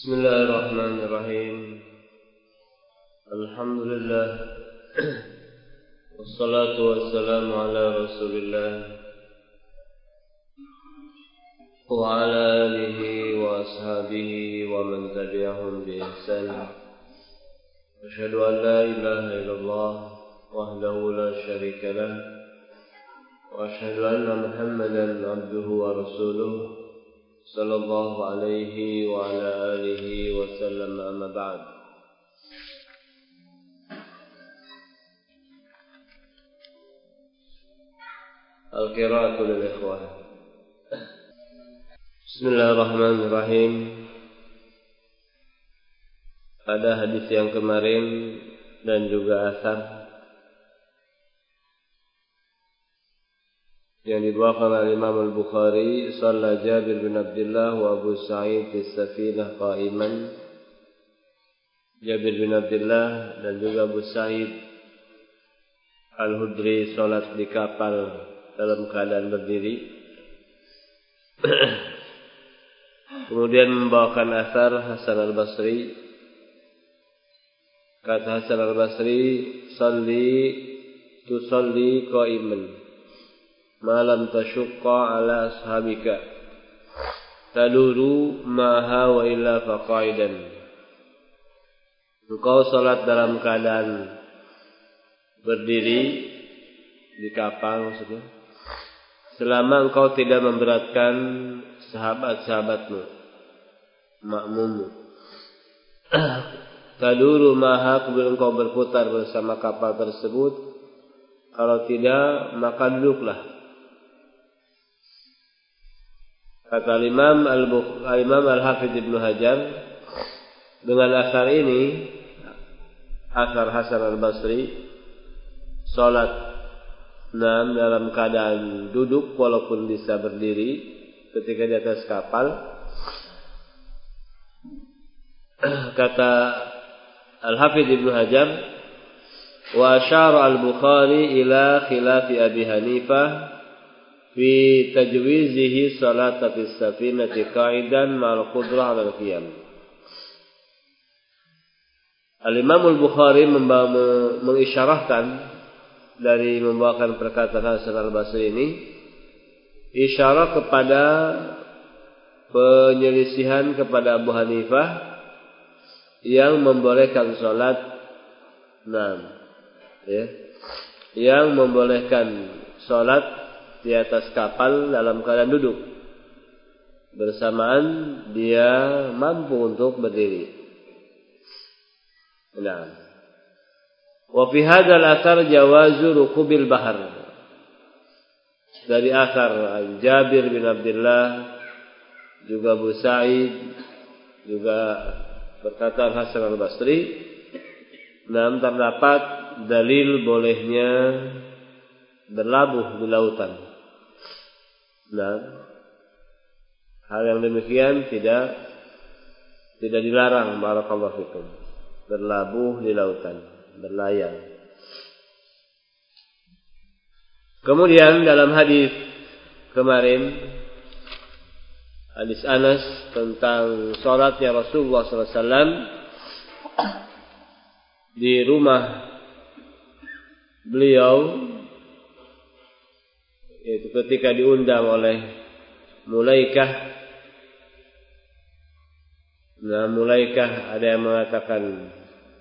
Bismillahirrahmanirrahim. Alhamdulillah. Wassalatu wassalamu ala Rasulillah wa ala alihi wa ashabihi wa man tabi'ahum bi ihsan. Asyhadu an la ilaha illallah wahdahu la syarika lah wa asyhadu anna Muhammadan abduhu wa rasuluh sallallahu alaihi wa ala alihi wa sallam, amma ba'd. Al-qira'atu lil ikhwah. Bismillahirrahmanirrahim. Pada hadis yang kemarin dan juga asar yang dibawakan oleh Imam Al-Bukhari, shalla Jabir bin Abdullah wa Abu Sa'id di safinah qa'iman. Jabir bin Abdullah dan juga Abu Sa'id Al-Hudri salat di kapal dalam keadaan berdiri. Kemudian membawakan asar Hasan Al-Basri. Kata Hasan Al-Basri, tusalli qa'iman malam tasyukka ala ashabika taduru maha wa illa faqaidan. Engkau salat dalam keadaan berdiri di kapal, maksudnya selama engkau tidak memberatkan sahabat-sahabatmu, makmummu. Taduru maha, kemudian engkau berputar bersama kapal tersebut. Kalau tidak, maka duduklah. Kata Imam Al-Hafidh Ibnu Hajar, dengan asar ini, asar Hasan Al-Basri, salat dalam keadaan duduk walaupun bisa berdiri ketika di atas kapal. Kata Al-Hafidh Ibnu Hajar, wa asyara Al-Bukhari ila khilafi Abi Hanifah fi tajwizihi salata fis safinati qa'idan ma'al qudrah 'ala al-qiyam. Al-Imam Al-Bukhari mengisyarahkan dari membawakan perkataan Hasan Al-Basri ini, isyarah kepada penyelisihan kepada Abu Hanifah yang membolehkan salat yang membolehkan salat di atas kapal dalam keadaan duduk bersamaan dia mampu untuk berdiri. Wa fi hadzal athar jawazu rukubil bahar. Dari athar Jabir bin Abdullah juga Abu Sa'id juga perkataan Hasan Al-Basri, terdapat dalil bolehnya berlabuh di lautan. Hal yang demikian tidak dilarang, barakallahu fikum, berlabuh di lautan, berlayar. Kemudian dalam hadis kemarin, hadis Anas tentang salatnya Rasulullah SAW di rumah beliau, yaitu ketika diundang oleh Mulaikah. Mulaikah ada yang mengatakan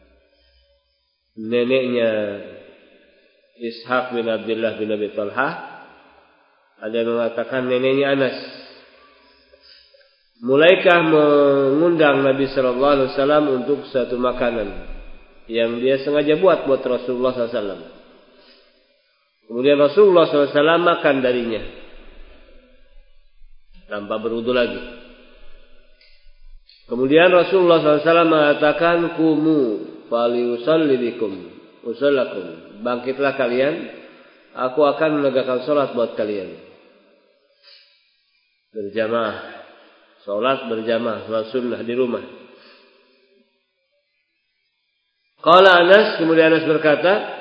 neneknya Ishaq bin Abdullah bin Abi Talha, ada yang mengatakan neneknya Anas. Mulaikah mengundang Nabi sallallahu alaihi wasallam untuk satu makanan yang dia sengaja buat Rasulullah sallallahu alaihi wasallam. Kemudian Rasulullah SAW makan darinya tanpa berwudu lagi. Kemudian Rasulullah SAW mengatakan, kumu faliusalli bikum usallakum. Bangkitlah kalian, aku akan menegakkan salat buat kalian. Berjamaah, salat berjamaah, salat sunnah di rumah. Qala Anas, kemudian Anas berkata,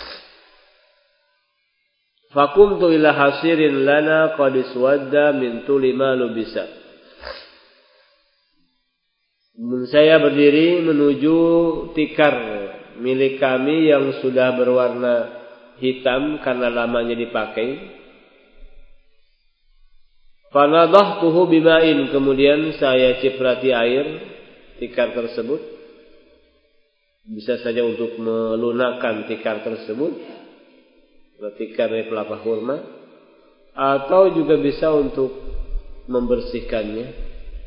fakumtu ila hasirin lana qad iswadda min tuli ma lubisa. saya berdiri menuju tikar milik kami yang sudah berwarna hitam karena lamanya dipakai. Fanadahtuhu bima'in, kemudian saya ciprati air tikar tersebut. Bisa saja untuk melunakkan tikar tersebut, tikar dari pelapa kurma, atau juga bisa untuk membersihkannya.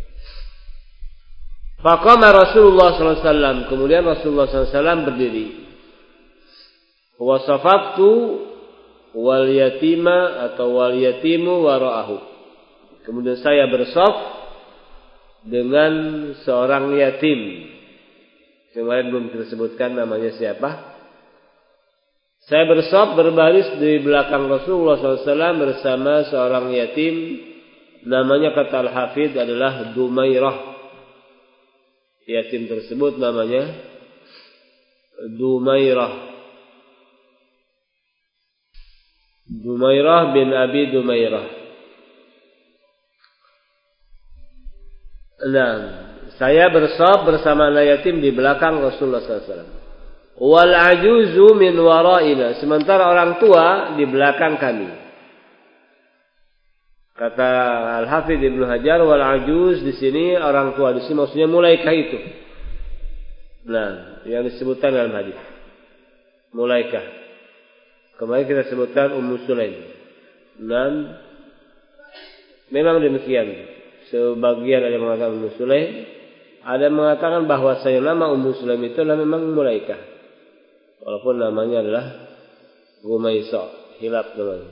Faqama Rasulullah SAW, kemudian Rasulullah SAW berdiri. Wasafaftu wal yatima atau wal yatimu wara'ahu. Kemudian saya bersaf dengan seorang yatim. Kemarin belum disebutkan namanya siapa. Saya bersaf berbaris di belakang Rasulullah SAW bersama seorang yatim. Namanya kata Al-Hafidh adalah Dumairah. Yatim tersebut namanya Dumairah. Dumairah bin Abi Dumairah. Nah, saya bersaf bersama anak yatim di belakang Rasulullah SAW. Wal ajuzu min waraina, sementara orang tua di belakang kami. Kata Al-Hafidh Ibnu Hajar, wal ajuz di sini orang tua, di sini maksudnya Mulaikah itu. Nah, yang disebutkan dalam hadis Mulaikah. Kemarin kita sebutkan Ummu Sulaim. Dan memang demikian. Sebagian ada yang mengatakan Ummu Sulaim, ada yang mengatakan bahwasanya nama Ummu Sulaim itu adalah memang Mulaikah. Walaupun namanya adalah Gumaisa, hilaf namanya.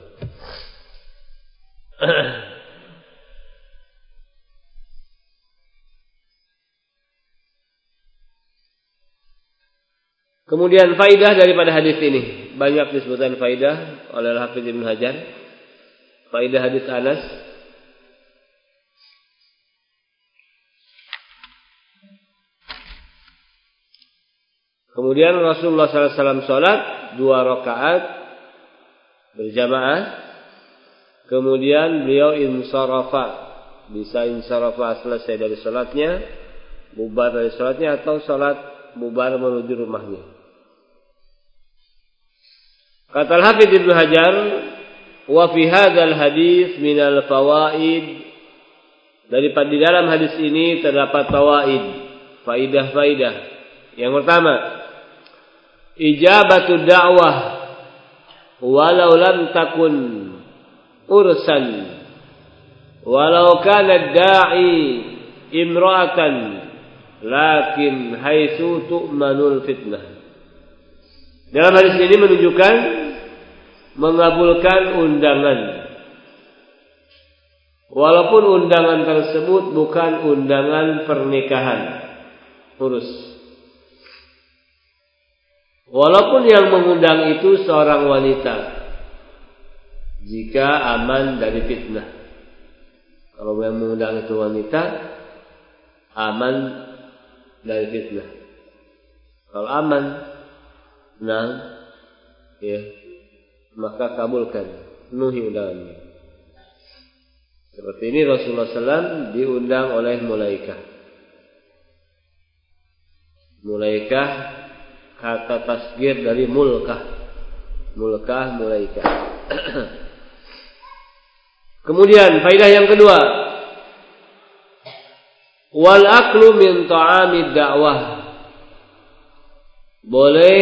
Kemudian faidah daripada hadis ini, banyak disebutkan faidah oleh Al-Hafidz Ibnu Hajar. Faidah hadis Anas. Kemudian Rasulullah SAW salat 2 rakaat berjamaah. Kemudian beliau insarafa, bisa insarafa selesai dari salatnya, bubar dari salatnya, atau salat bubar menuju rumahnya. Kata Al-Hafidz Ibnu Hajar, wa fi hadzal hadis minal fawaid, di dalam hadis ini terdapat fawaid, faidah-faidah. Yang pertama, ijabatu da'wah walau lam takun ursan, walau kana da'i imra'atan, lakin haitsu tu'manul fitnah. Dalam hadis ini menunjukkan mengabulkan undangan, walaupun undangan tersebut bukan undangan pernikahan, urus. Walaupun yang mengundang itu seorang wanita, jika aman dari fitnah. Kalau yang mengundang itu wanita, aman dari fitnah. Kalau aman, nah, ya, maka kabulkan, penuhi undangannya. Seperti ini Rasulullah SAW diundang oleh Mulaikah. Mulaikah kata tasgir dari mulkah. Mulkah, Mulaikah. Kemudian faidah yang kedua, wal aklu min ta'amid da'wah, boleh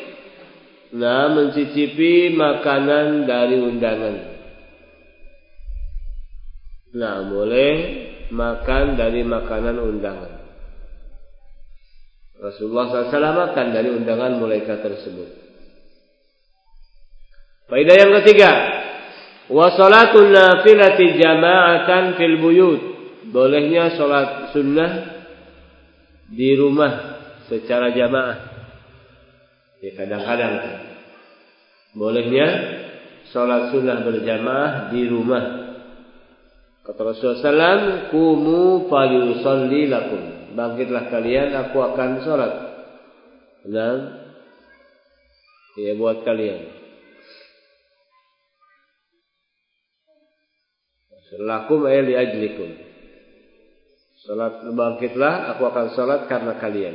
mencicipi makanan dari undangan. Boleh makan dari makanan undangan. Rasulullah SAW makan dari undangan Mulaikah tersebut. Faidah yang ketiga, wa salatun nafilati jama'atan fil buyut, bolehnya salat sunnah di rumah secara jamaah. Ya, kadang-kadang bolehnya salat sunnah berjamaah di rumah. Kata Rasulullah SAW, kumu falyusalli lakum, bangkitlah kalian, aku akan salat. Ya, buat kalian. Lakum ay li ajlikum. Salat, bangkitlah, aku akan salat karena kalian.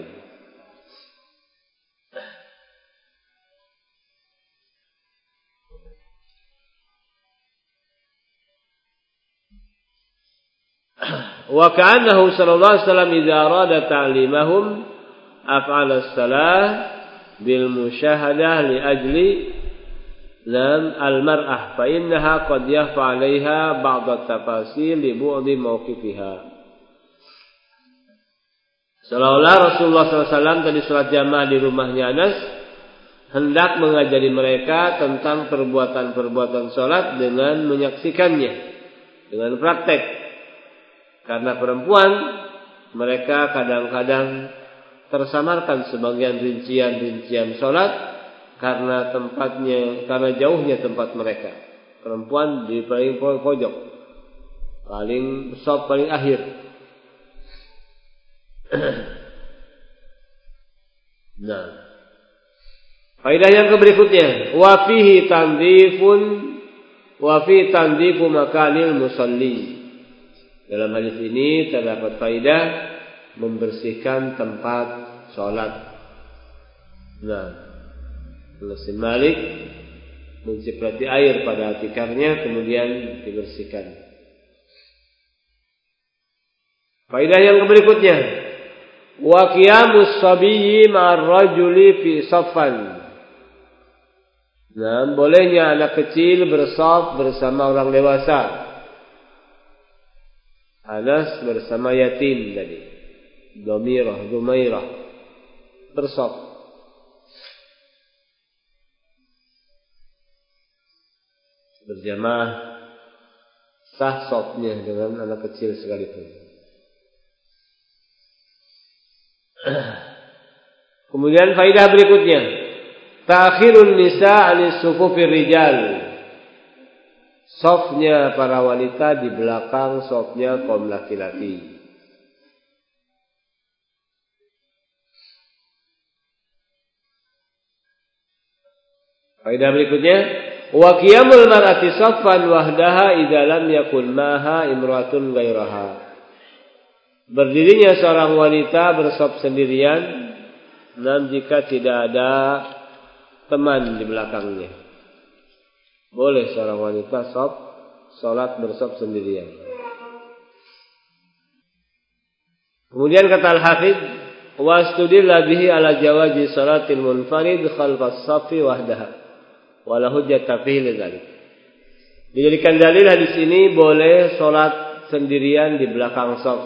Wa ka'annahu sallallahu alaihi wasallam idza arada ta'limahum af'al as-salah bil musyahadah li ajli al-mar'ah fa innaha qad yakhfa 'alayha ba'd at-tafasil li bu'di mawqifiha. Seolah-olah Rasulullah SAW tadi salat jamaah di rumahnya Anas hendak mengajari mereka tentang perbuatan-perbuatan salat dengan menyaksikannya, dengan praktek. Karena perempuan mereka kadang-kadang tersamarkan sebagian rincian-rincian salat karena jauhnya tempat mereka. Perempuan di paling pojok, paling akhir. Nah, faedah yang berikutnya, wa fihi tandifu makanil musalli. Dalam hadis ini terdapat faedah membersihkan tempat salat. Nah, Anas bin Malik menciprati air pada tikarnya kemudian dibersihkan. Faedah yang berikutnya, wa qiyamus sabiyyi ma'ar rajuli fi saffan. Nah, bolehnya anak kecil bersaf bersama orang dewasa. Anas bersama yatim tadi, Dumairah bersaf. Berjamaah sah safnya dengan anak kecil sekalipun. Kemudian faedah berikutnya, ta'khirun nisa' 'anis sufufir rijal. Safnya para wanita di belakang safnya kaum laki-laki. Faedah berikutnya, wa qiyamul mar'ati saffan wahdaha idza lam yakun maha imratun ghairaha. Berdirinya seorang wanita bersaf sendirian dan jika tidak ada teman di belakangnya. Boleh seorang wanita salat bersaf sendirian. Kemudian kata Al-Hafidz, wastudilla bihi ala jawazi salatil munfarid khalfas saffi wahdaha wala hujjata fihi lidzalik. Dijadikan dalil hadis ini boleh salat sendirian di belakang shaf.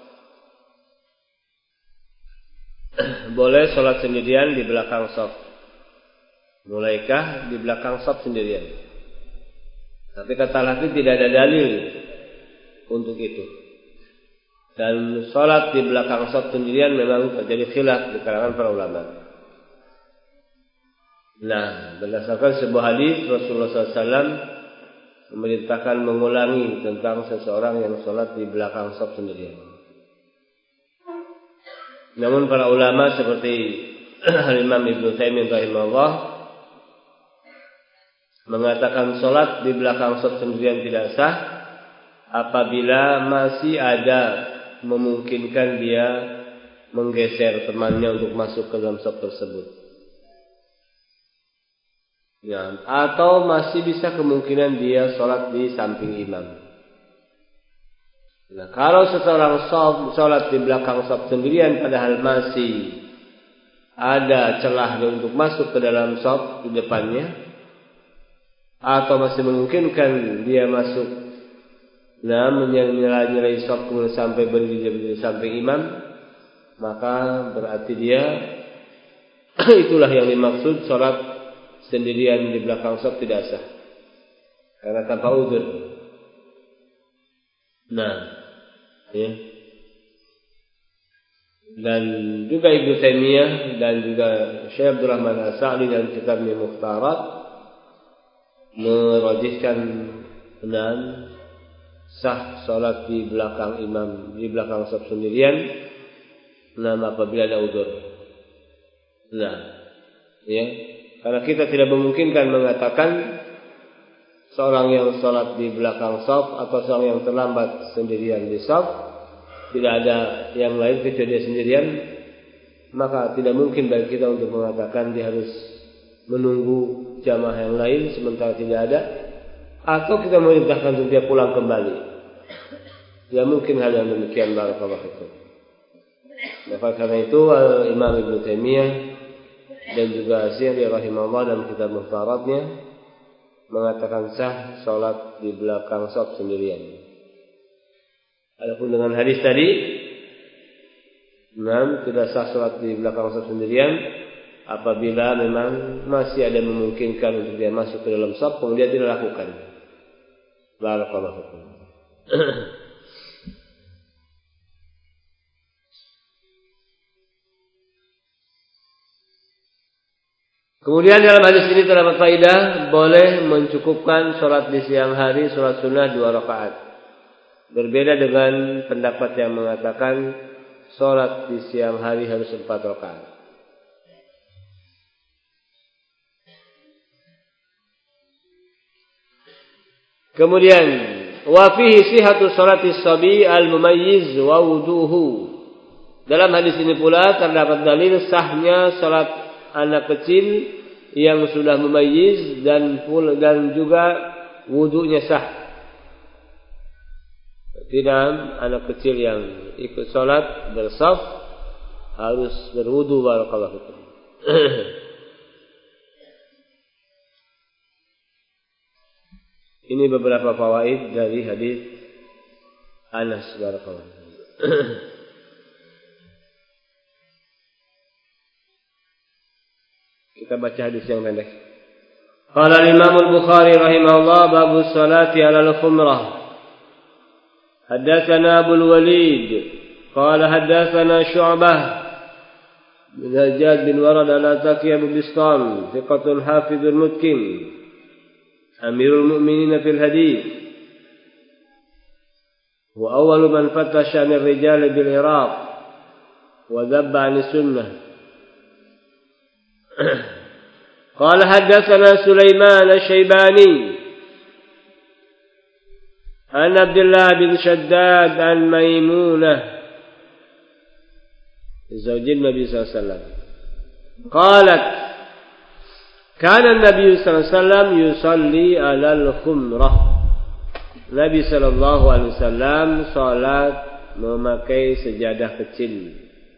Boleh salat sendirian di belakang shaf. Mulaikah di belakang shaf sendirian? Tapi kata Al-Hafidz tidak ada dalil untuk itu. Dan salat di belakang shaf sendirian memang terjadi khilaf di kalangan para ulama. Nah, berdasarkan sebuah hadis Rasulullah SAW memerintahkan mengulangi tentang seseorang yang salat di belakang shaf sendirian. Namun para ulama seperti Imam Ibnu Taimiyah rahimahullah mengatakan salat di belakang shaf sendirian tidak sah apabila masih ada memungkinkan dia menggeser temannya untuk masuk ke dalam shaf tersebut. Ya, atau masih bisa kemungkinan dia salat di samping imam. Nah, kalau seseorang salat di belakang shaf sendirian padahal masih ada celah untuk masuk ke dalam shaf di depannya, atau masih memungkinkan dia masuk, nah menyelai shaf kemudian sampai berdiri di samping imam, maka berarti dia itulah yang dimaksud salat sendirian di belakang shaf tidak sah karena tanpa uzur. Nah, ya. Dan juga Ibnu Taimiyah dan juga Syekh Abdul Rahman As-Sa'di dalam kitabnya Mukhtarat merajihkan dan sah salat di belakang imam di belakang shaf sendirian, nah apabila ada uzur. Nah, ya. Karena kita tidak memungkinkan mengatakan seorang yang salat di belakang shaf atau seorang yang terlambat sendirian di shaf tidak ada yang lain kecuali dia sendirian, maka tidak mungkin bagi kita untuk mengatakan dia harus menunggu jamaah yang lain sementara tidak ada, atau kita memerintahkan untuk dia pulang kembali. Tidak mungkin hal yang demikian. Barakallahu fikum. Maka karena itu Imam Ibnu Taimiyah dan juga Asy'ari rahimahullah dalam kitab Muhtaratnya mengatakan sah salat di belakang shaf sendirian. Adapun dengan hadis tadi, tidak sah salat di belakang shaf sendirian apabila memang masih ada memungkinkan untuk dia masuk ke dalam shaf, kemudian tidak lakukan. Barakallahu fikum. Kemudian dalam hadis ini terdapat faedah boleh mencukupkan sholat di siang hari, sholat sunnah 2 rakaat. Berbeda dengan pendapat yang mengatakan sholat di siang hari harus 4 rakaat. Kemudian wa fihi sihhatu sholati shabi al-mumayyiz wa wuduhu. Dalam hadis ini pula terdapat dalil sahnya sholat anak kecil yang sudah mumayyiz dan juga wudunya sah. Tidak, anak kecil yang ikut sholat bersaf harus berwudu. Barakallahu fikum. Ini beberapa fawaid dari hadis Anas. Barakallahu fikum. Kita baca hadis yang pendek. Qala al-Imam al-Bukhari rahimahullah babu salati 'ala al-khumrah. Haddatsana Abu al-Walid qala haddatsana Syu'bah bin Hajjaj bin Warad al-Ataki Abu Bistam thiqatun hafizun mutqin amirul mu'minin fil hadits wa awwalu man fattasha 'an ar-rijal bil Iraq wa dhabba 'an as-sunnah. قال حدثنا سليمان الشيباني عن عبد الله بن شداد عن ميمونة زوج النبي صلى الله عليه وسلم قالت كان النبي صلى الله عليه وسلم يصلي على الخمرة. Nabi sallallahu alaihi wasallam salat memakai sejadah kecil.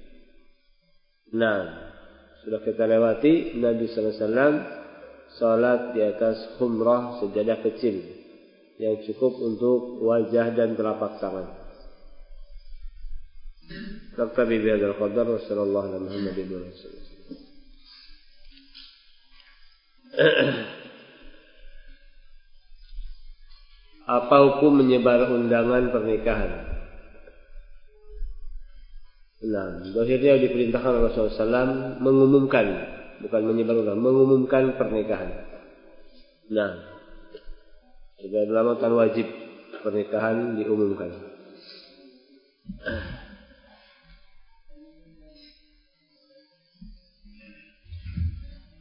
Sudah kita lewati, Nabi SAW salat di atas khumrah, sejadah kecil yang cukup untuk wajah dan telapak tangan. Naktabi bihadzal qadar wa sallallahu ala Muhammadin wa sallam. Apa hukum menyebar undangan pernikahan? Dohirnya diperintahkan oleh Rasulullah SAW mengumumkan, bukan menyebar undangan, mengumumkan pernikahan. Sudah lama kan wajib pernikahan diumumkan.